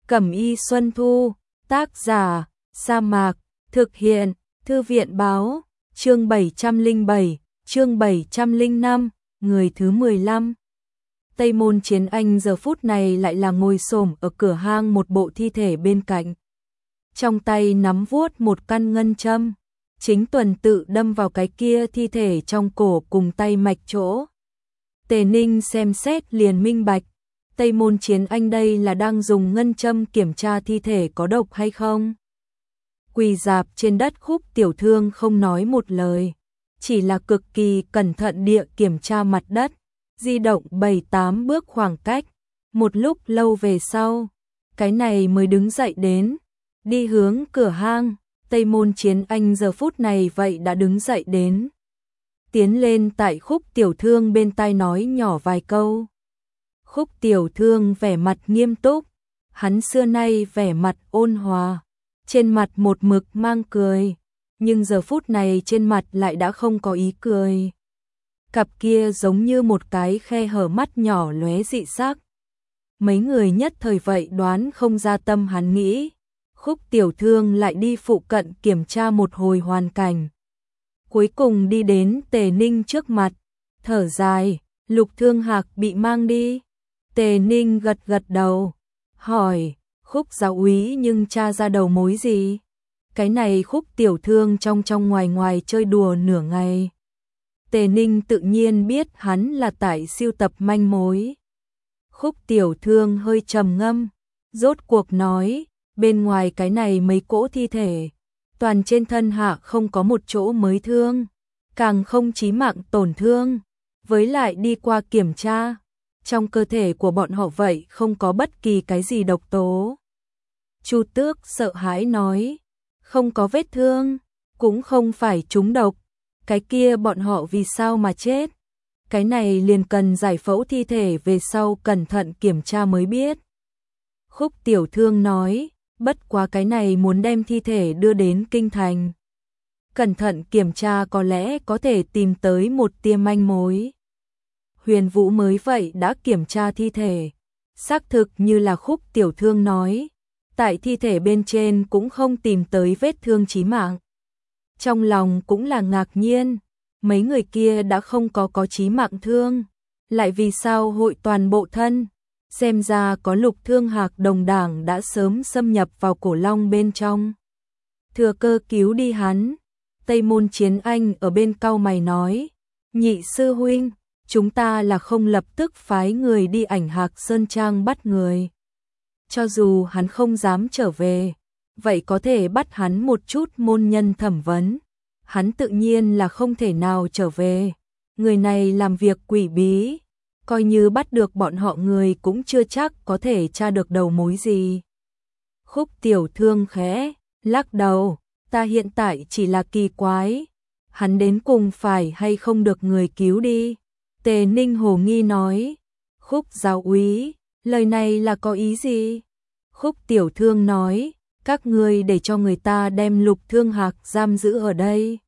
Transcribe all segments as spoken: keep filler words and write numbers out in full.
Cẩm y Xuân Thu, tác giả, Sa Mạc, thực hiện, Thư viện Báo, chương bảy trăm lẻ bảy, chương bảy trăm lẻ năm, người thứ mười lăm. Tây Môn Chiến Anh giờ phút này lại là ngồi xổm ở cửa hang một bộ thi thể bên cạnh. Trong tay nắm vuốt một căn ngân châm, chính tuần tự đâm vào cái kia thi thể trong cổ cùng tay mạch chỗ. Tề Ninh xem xét liền minh bạch, Tây Môn Chiến Anh đây là đang dùng ngân châm kiểm tra thi thể có độc hay không. Quỳ rạp trên đất Khúc Tiểu Thương không nói một lời, chỉ là cực kỳ cẩn thận địa kiểm tra mặt đất, di động bảy tám bước khoảng cách, một lúc lâu về sau, cái này mới đứng dậy đến, đi hướng cửa hang. Tây Môn Chiến Anh giờ phút này vậy đã đứng dậy đến, tiến lên tại Khúc Tiểu Thương bên tai nói nhỏ vài câu. Khúc Tiểu Thương vẻ mặt nghiêm túc, hắn xưa nay vẻ mặt ôn hòa, trên mặt một mực mang cười, nhưng giờ phút này trên mặt lại đã không có ý cười. Cặp kia giống như một cái khe hở mắt nhỏ lóe dị sắc. Mấy người nhất thời vậy đoán không ra tâm hắn nghĩ. Khúc Tiểu Thương lại đi phụ cận kiểm tra một hồi hoàn cảnh. Cuối cùng đi đến Tề Ninh trước mặt, thở dài, Lục Thương Hạc bị mang đi. Tề Ninh gật gật đầu, hỏi, Khúc giáo úy nhưng tra ra đầu mối gì? Cái này Khúc Tiểu Thương trong trong ngoài ngoài chơi đùa nửa ngày. Tề Ninh tự nhiên biết hắn là tại siêu tập manh mối. Khúc Tiểu Thương hơi trầm ngâm, rốt cuộc nói, bên ngoài cái này mấy cỗ thi thể, toàn trên thân hạ không có một chỗ mới thương, càng không chí mạng tổn thương, với lại đi qua kiểm tra, trong cơ thể của bọn họ vậy không có bất kỳ cái gì độc tố. Chu Tước sợ hãi nói, không có vết thương, cũng không phải trúng độc, cái kia bọn họ vì sao mà chết? Cái này liền cần giải phẫu thi thể về sau cẩn thận kiểm tra mới biết. Khúc Tiểu Thương nói, bất quá cái này muốn đem thi thể đưa đến kinh thành. Cẩn thận kiểm tra có lẽ có thể tìm tới một tia manh mối. Huyền Vũ mới vậy đã kiểm tra thi thể, xác thực như là Khúc Tiểu Thương nói, tại thi thể bên trên cũng không tìm tới vết thương chí mạng. Trong lòng cũng là ngạc nhiên, mấy người kia đã không có có chí mạng thương, lại vì sao hội toàn bộ thân, xem ra có Lục Thương Hạc đồng đảng đã sớm xâm nhập vào cổ long bên trong. Thừa cơ cứu đi hắn, Tây Môn Chiến Anh ở bên cau mày nói, nhị sư huynh, chúng ta là không lập tức phái người đi Ảnh Hạc Sơn Trang bắt người. Cho dù hắn không dám trở về, vậy có thể bắt hắn một chút môn nhân thẩm vấn. Hắn tự nhiên là không thể nào trở về. Người này làm việc quỷ bí, coi như bắt được bọn họ người cũng chưa chắc có thể tra được đầu mối gì. Khúc Tiểu Thương khẽ lắc đầu, ta hiện tại chỉ là kỳ quái, hắn đến cùng phải hay không được người cứu đi. Tề Ninh hồ nghi nói, Khúc giáo úy, lời này là có ý gì? Khúc Tiểu Thương nói, các ngươi để cho người ta đem Lục Thương Hạc giam giữ ở đây.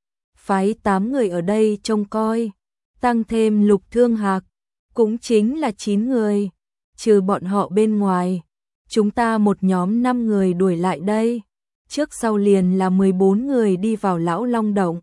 Phái tám người ở đây trông coi, tăng thêm Lục Thương Hạc, cũng chính là chín người, trừ bọn họ bên ngoài. Chúng ta một nhóm năm người đuổi lại đây, trước sau liền là mười bốn người đi vào Lão Long Động.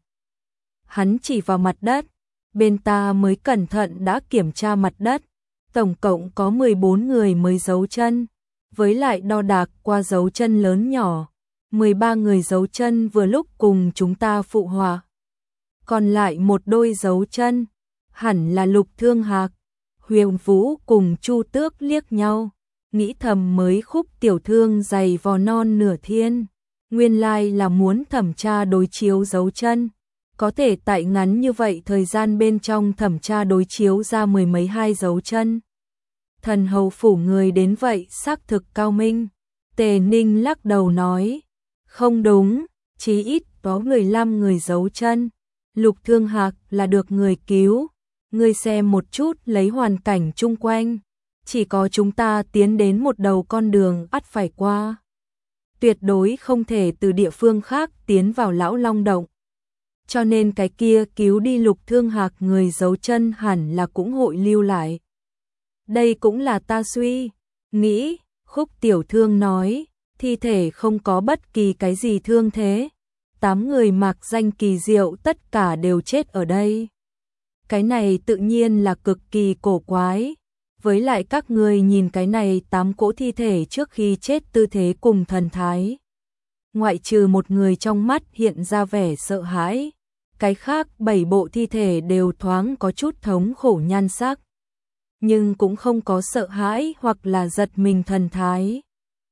Hắn chỉ vào mặt đất, bên ta mới cẩn thận đã kiểm tra mặt đất, tổng cộng có mười bốn người mới giấu chân, với lại đo đạc qua dấu chân lớn nhỏ, mười ba người dấu chân vừa lúc cùng chúng ta phụ hòa. Còn lại một đôi dấu chân, hẳn là Lục Thương Hạc. Huyền Vũ cùng Chu Tước liếc nhau, nghĩ thầm mới Khúc Tiểu Thương dày vò non nửa thiên, nguyên lai là muốn thẩm tra đối chiếu dấu chân, có thể tại ngắn như vậy thời gian bên trong thẩm tra đối chiếu ra mười mấy hai dấu chân. Thần hầu phủ người đến vậy xác thực cao minh. Tề Ninh lắc đầu nói, không đúng, chí ít có mười lăm người dấu chân. Lục Thương Hạc là được người cứu, ngươi xem một chút lấy hoàn cảnh chung quanh, chỉ có chúng ta tiến đến một đầu con đường ắt phải qua. Tuyệt đối không thể từ địa phương khác tiến vào Lão Long Động. Cho nên cái kia cứu đi Lục Thương Hạc người dấu chân hẳn là cũng hội lưu lại. Đây cũng là ta suy nghĩ. Khúc Tiểu Thương nói, thi thể không có bất kỳ cái gì thương thế. Tám người mạc danh kỳ diệu tất cả đều chết ở đây. Cái này tự nhiên là cực kỳ cổ quái. Với lại các người nhìn cái này tám cỗ thi thể trước khi chết tư thế cùng thần thái. Ngoại trừ một người trong mắt hiện ra vẻ sợ hãi. Cái khác bảy bộ thi thể đều thoáng có chút thống khổ nhan sắc. Nhưng cũng không có sợ hãi hoặc là giật mình thần thái.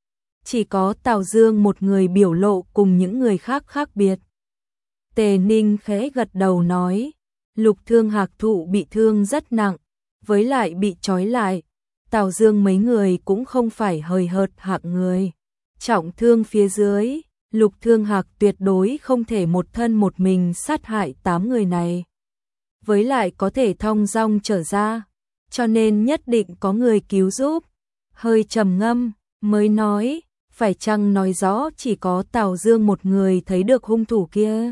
Chỉ có Tào Dương một người biểu lộ cùng những người khác khác biệt. Tề Ninh khẽ gật đầu nói, Lục Thương Hạc thụ bị thương rất nặng, với lại bị trói lại. Tào Dương mấy người cũng không phải hời hợt hạng người. Trọng thương phía dưới, Lục Thương Hạc tuyệt đối không thể một thân một mình sát hại tám người này. Với lại có thể thong dong trở ra, cho nên nhất định có người cứu giúp. Hơi trầm ngâm, mới nói, phải chăng nói rõ chỉ có Tào Dương một người thấy được hung thủ kia?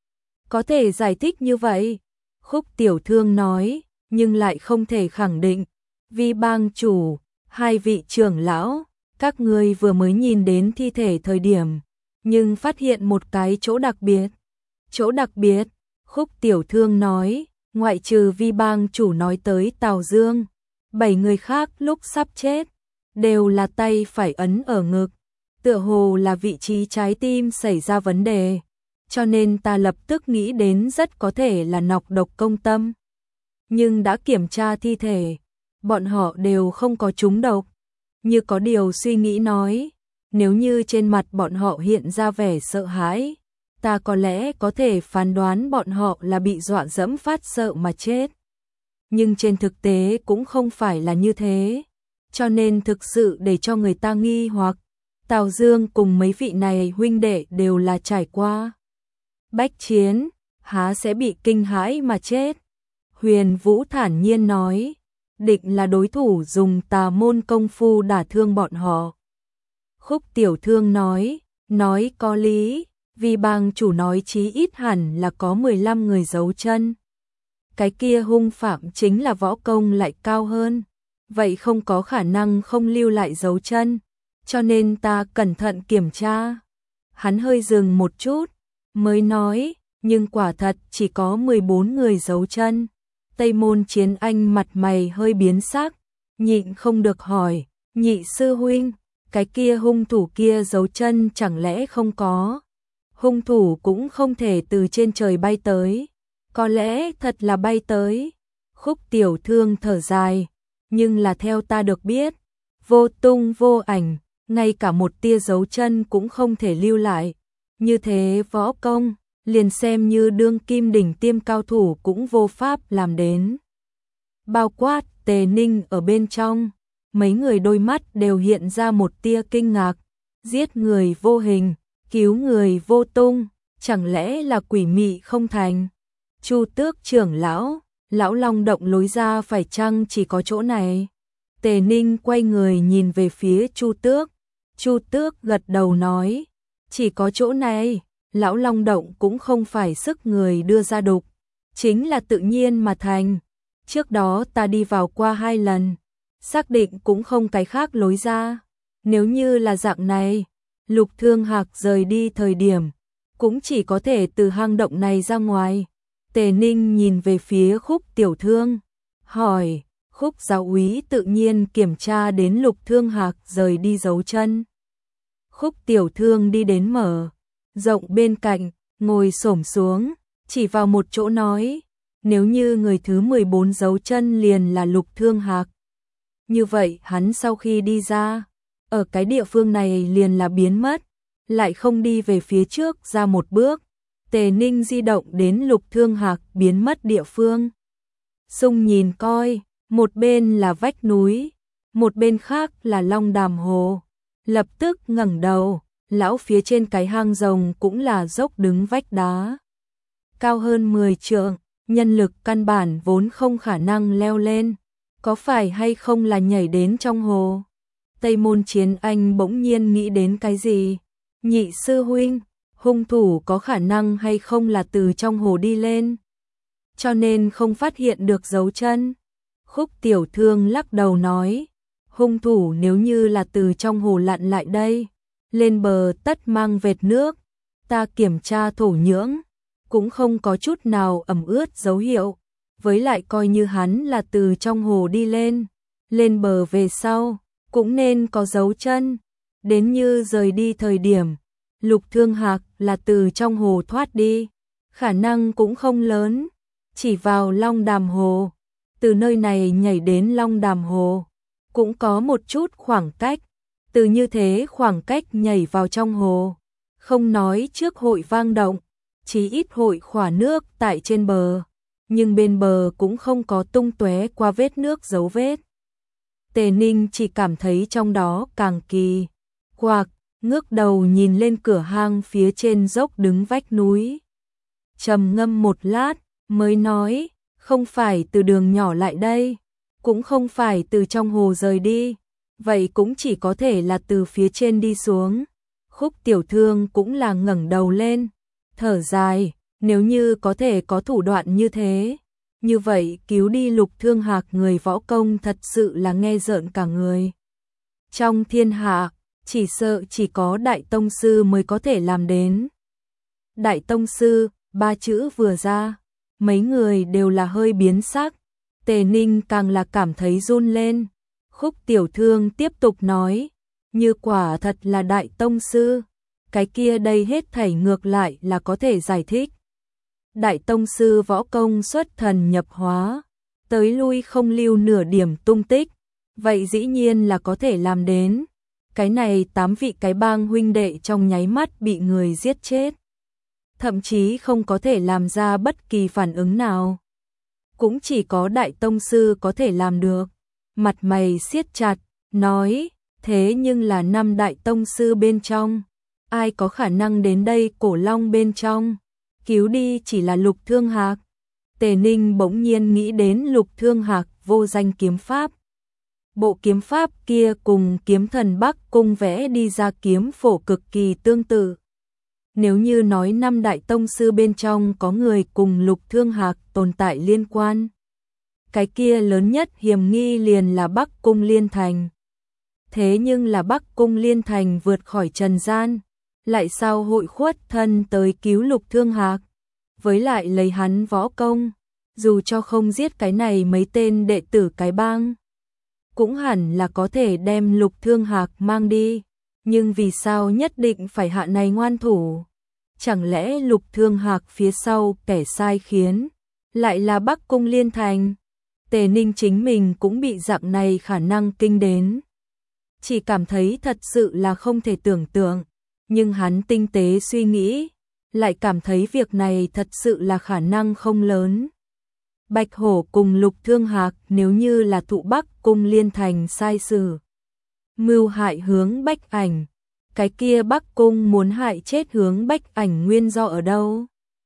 Có thể giải thích như vậy. Khúc Tiểu Thương nói, nhưng lại không thể khẳng định. Vi bang chủ, hai vị trưởng lão, các ngươi vừa mới nhìn đến thi thể thời điểm, nhưng phát hiện một cái chỗ đặc biệt. Chỗ đặc biệt, Khúc Tiểu Thương nói, ngoại trừ Vi bang chủ nói tới Tào Dương, bảy người khác lúc sắp chết, đều là tay phải ấn ở ngực, tựa hồ là vị trí trái tim xảy ra vấn đề, cho nên ta lập tức nghĩ đến rất có thể là nọc độc công tâm. Nhưng đã kiểm tra thi thể, bọn họ đều không có trúng độc. Như có điều suy nghĩ nói, nếu như trên mặt bọn họ hiện ra vẻ sợ hãi, ta có lẽ có thể phán đoán bọn họ là bị dọa dẫm phát sợ mà chết. Nhưng trên thực tế cũng không phải là như thế, cho nên thực sự để cho người ta nghi hoặc, Tào Dương cùng mấy vị này huynh đệ đều là trải qua bách chiến, há sẽ bị kinh hãi mà chết. Huyền Vũ thản nhiên nói, định là đối thủ dùng tà môn công phu đả thương bọn họ. Khúc Tiểu Thương nói, nói có lý, vì bang chủ nói chí ít hẳn là có mười lăm người giấu chân. Cái kia hung phạm chính là võ công lại cao hơn, vậy không có khả năng không lưu lại dấu chân, cho nên ta cẩn thận kiểm tra. Hắn hơi dừng một chút, mới nói, nhưng quả thật chỉ có mười bốn người giấu chân. Tây Môn Chiến Anh mặt mày hơi biến sắc, nhịn không được hỏi, nhị sư huynh, cái kia hung thủ kia giấu chân chẳng lẽ không có? Hung thủ cũng không thể từ trên trời bay tới, có lẽ thật là bay tới. Khúc Tiểu Thương thở dài, nhưng là theo ta được biết, vô tung vô ảnh, ngay cả một tia dấu chân cũng không thể lưu lại. Như thế võ công, liền xem như đương kim đỉnh tiêm cao thủ cũng vô pháp làm đến. Bao quát Tề Ninh ở bên trong, mấy người đôi mắt đều hiện ra một tia kinh ngạc. Giết người vô hình, cứu người vô tung, chẳng lẽ là quỷ mị không thành? Chu Tước trưởng lão, lão Long động lối ra phải chăng chỉ có chỗ này? Tề Ninh quay người nhìn về phía Chu Tước. Chu Tước gật đầu nói, chỉ có chỗ này. Lão Long động cũng không phải sức người đưa ra đục, chính là tự nhiên mà thành. Trước đó ta đi vào qua hai lần, xác định cũng không cái khác lối ra. Nếu như là dạng này, Lục Thương Hạc rời đi thời điểm, cũng chỉ có thể từ hang động này ra ngoài. Tề Ninh nhìn về phía Khúc Tiểu Thương, hỏi, Khúc giáo úy tự nhiên kiểm tra đến Lục Thương Hạc rời đi dấu chân. Khúc Tiểu Thương đi đến mở rộng bên cạnh, ngồi xổm xuống, chỉ vào một chỗ nói, nếu như người thứ mười bốn dấu chân liền là Lục Thương Hạc. Như vậy hắn sau khi đi ra, ở cái địa phương này liền là biến mất, lại không đi về phía trước ra một bước. Tề Ninh di động đến Lục Thương Hạc biến mất địa phương. Xung nhìn coi, một bên là vách núi, một bên khác là Long Đàm Hồ. Lập tức ngẩng đầu, lão phía trên cái hang rồng cũng là dốc đứng vách đá. Cao hơn mười trượng, nhân lực căn bản vốn không khả năng leo lên. Có phải hay không là nhảy đến trong hồ? Tây Môn Chiến Anh bỗng nhiên nghĩ đến cái gì? Nhị sư huynh, hung thủ có khả năng hay không là từ trong hồ đi lên, cho nên không phát hiện được dấu chân. Khúc Tiểu Thương lắc đầu nói, hung thủ nếu như là từ trong hồ lặn lại đây, lên bờ tất mang vệt nước, ta kiểm tra thổ nhưỡng, cũng không có chút nào ẩm ướt dấu hiệu, với lại coi như hắn là từ trong hồ đi lên, lên bờ về sau, cũng nên có dấu chân, đến như rời đi thời điểm, Lục Thương Hạc là từ trong hồ thoát đi, khả năng cũng không lớn, chỉ vào Long Đàm Hồ, từ nơi này nhảy đến Long Đàm Hồ, cũng có một chút khoảng cách, từ như thế khoảng cách nhảy vào trong hồ, không nói trước hội vang động, chí ít hội khỏa nước tại trên bờ, nhưng bên bờ cũng không có tung tóe qua vết nước dấu vết. Tề Ninh chỉ cảm thấy trong đó càng kỳ quặc, ngước đầu nhìn lên cửa hang phía trên dốc đứng vách núi. Trầm ngâm một lát, mới nói, không phải từ đường nhỏ lại đây, cũng không phải từ trong hồ rời đi, vậy cũng chỉ có thể là từ phía trên đi xuống. Khúc Tiểu Thương cũng là ngẩng đầu lên, thở dài, nếu như có thể có thủ đoạn như thế, như vậy cứu đi Lục Thương Hạc người võ công thật sự là nghe rợn cả người. Trong thiên hạ, chỉ sợ chỉ có Đại Tông Sư mới có thể làm đến. Đại Tông Sư, ba chữ vừa ra, mấy người đều là hơi biến sắc, Tề Ninh càng là cảm thấy run lên. Khúc Tiểu Thương tiếp tục nói, như quả thật là Đại Tông Sư, cái kia đây hết thảy ngược lại là có thể giải thích. Đại Tông Sư võ công xuất thần nhập hóa, tới lui không lưu nửa điểm tung tích, vậy dĩ nhiên là có thể làm đến. Cái này tám vị cái bang huynh đệ trong nháy mắt bị người giết chết, thậm chí không có thể làm ra bất kỳ phản ứng nào. Cũng chỉ có Đại Tông Sư có thể làm được. Mặt mày siết chặt, nói, thế nhưng là năm Đại Tông Sư bên trong, ai có khả năng đến đây Cổ Long bên trong, cứu đi chỉ là Lục Thương Hạc. Tề Ninh bỗng nhiên nghĩ đến Lục Thương Hạc vô danh kiếm pháp. Bộ kiếm pháp kia cùng kiếm thần Bắc Cung vẽ đi ra kiếm phổ cực kỳ tương tự. Nếu như nói năm Đại Tông Sư bên trong có người cùng Lục Thương Hạc tồn tại liên quan, cái kia lớn nhất hiểm nghi liền là Bắc Cung Liên Thành. Thế nhưng là Bắc Cung Liên Thành vượt khỏi trần gian, lại sao hội khuất thân tới cứu Lục Thương Hạc, với lại lấy hắn võ công, dù cho không giết cái này mấy tên đệ tử cái bang, cũng hẳn là có thể đem Lục Thương Hạc mang đi, nhưng vì sao nhất định phải hạ này ngoan thủ? Chẳng lẽ Lục Thương Hạc phía sau kẻ sai khiến lại là Bắc Cung Liên Thành? Tề Ninh chính mình cũng bị dạng này khả năng kinh đến, chỉ cảm thấy thật sự là không thể tưởng tượng, nhưng hắn tinh tế suy nghĩ, lại cảm thấy việc này thật sự là khả năng không lớn. Bạch Hổ cùng Lục Thương Hạc nếu như là thụ Bắc Cung Liên Thành sai sử, mưu hại Hướng Bách Ảnh, cái kia Bắc Cung muốn hại chết Hướng Bách Ảnh nguyên do ở đâu?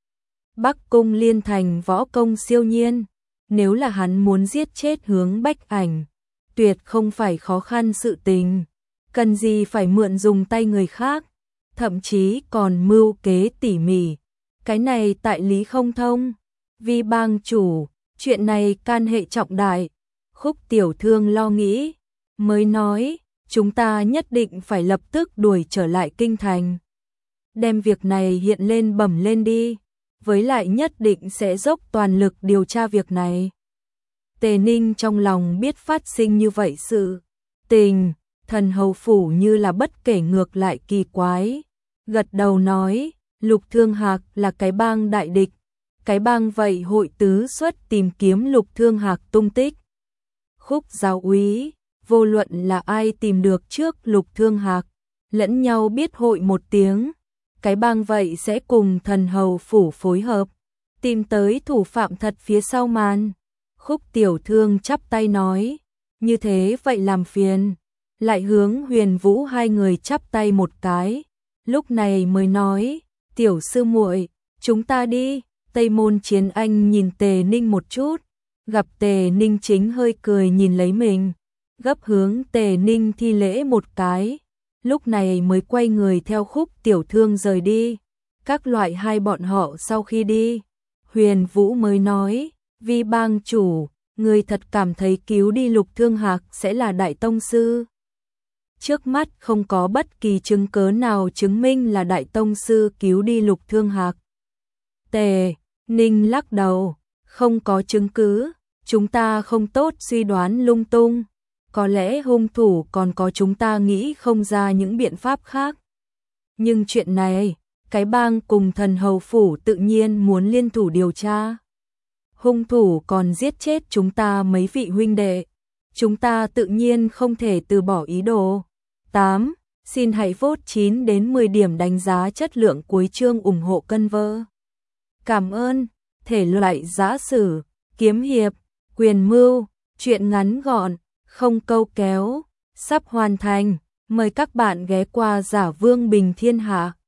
Bắc Cung Liên Thành võ công siêu nhiên, nếu là hắn muốn giết chết Hướng Bách Ảnh, tuyệt không phải khó khăn sự tình, cần gì phải mượn dùng tay người khác, thậm chí còn mưu kế tỉ mỉ, cái này tại lý không thông. Vi bang chủ, chuyện này can hệ trọng đại. Khúc Tiểu Thương lo nghĩ, mới nói, chúng ta nhất định phải lập tức đuổi trở lại kinh thành, đem việc này hiện lên bẩm lên đi, với lại nhất định sẽ dốc toàn lực điều tra việc này. Tề Ninh trong lòng biết phát sinh như vậy sự tình, Thần Hầu phủ như là bất kể ngược lại kỳ quái, gật đầu nói, Lục Thương Hạc là cái bang đại địch, cái bang vậy hội tứ xuất tìm kiếm Lục Thương Hạc tung tích. Khúc giáo úy, vô luận là ai tìm được trước Lục Thương Hạc, lẫn nhau biết hội một tiếng, cái bang vậy sẽ cùng Thần Hầu phủ phối hợp, tìm tới thủ phạm thật phía sau màn. Khúc Tiểu Thương chắp tay nói, như thế vậy làm phiền, lại hướng Huyền Vũ hai người chắp tay một cái, lúc này mới nói, tiểu sư muội, chúng ta đi. Tây Môn Chiến Anh nhìn Tề Ninh một chút, gặp Tề Ninh chính hơi cười nhìn lấy mình, gấp hướng Tề Ninh thi lễ một cái, lúc này mới quay người theo Khúc Tiểu Thương rời đi. Các loại hai bọn họ sau khi đi, Huyền Vũ mới nói, Vi bang chủ, người thật cảm thấy cứu đi Lục Thương Hạc sẽ là Đại Tông Sư. Trước mắt không có bất kỳ chứng cớ nào chứng minh là Đại Tông Sư cứu đi Lục Thương Hạc. Tề Ninh lắc đầu, không có chứng cứ, chúng ta không tốt suy đoán lung tung, có lẽ hung thủ còn có chúng ta nghĩ không ra những biện pháp khác. Nhưng chuyện này, cái bang cùng Thần Hầu Phủ tự nhiên muốn liên thủ điều tra. Hung thủ còn giết chết chúng ta mấy vị huynh đệ, chúng ta tự nhiên không thể từ bỏ ý đồ. tám. Xin hãy vote chín đến mười điểm đánh giá chất lượng cuối chương ủng hộ cân vơ. Cảm ơn. Thể loại giã sử, kiếm hiệp, quyền mưu, truyện ngắn gọn, không câu kéo, sắp hoàn thành. Mời các bạn ghé qua Giả Vương Bình Thiên Hạ.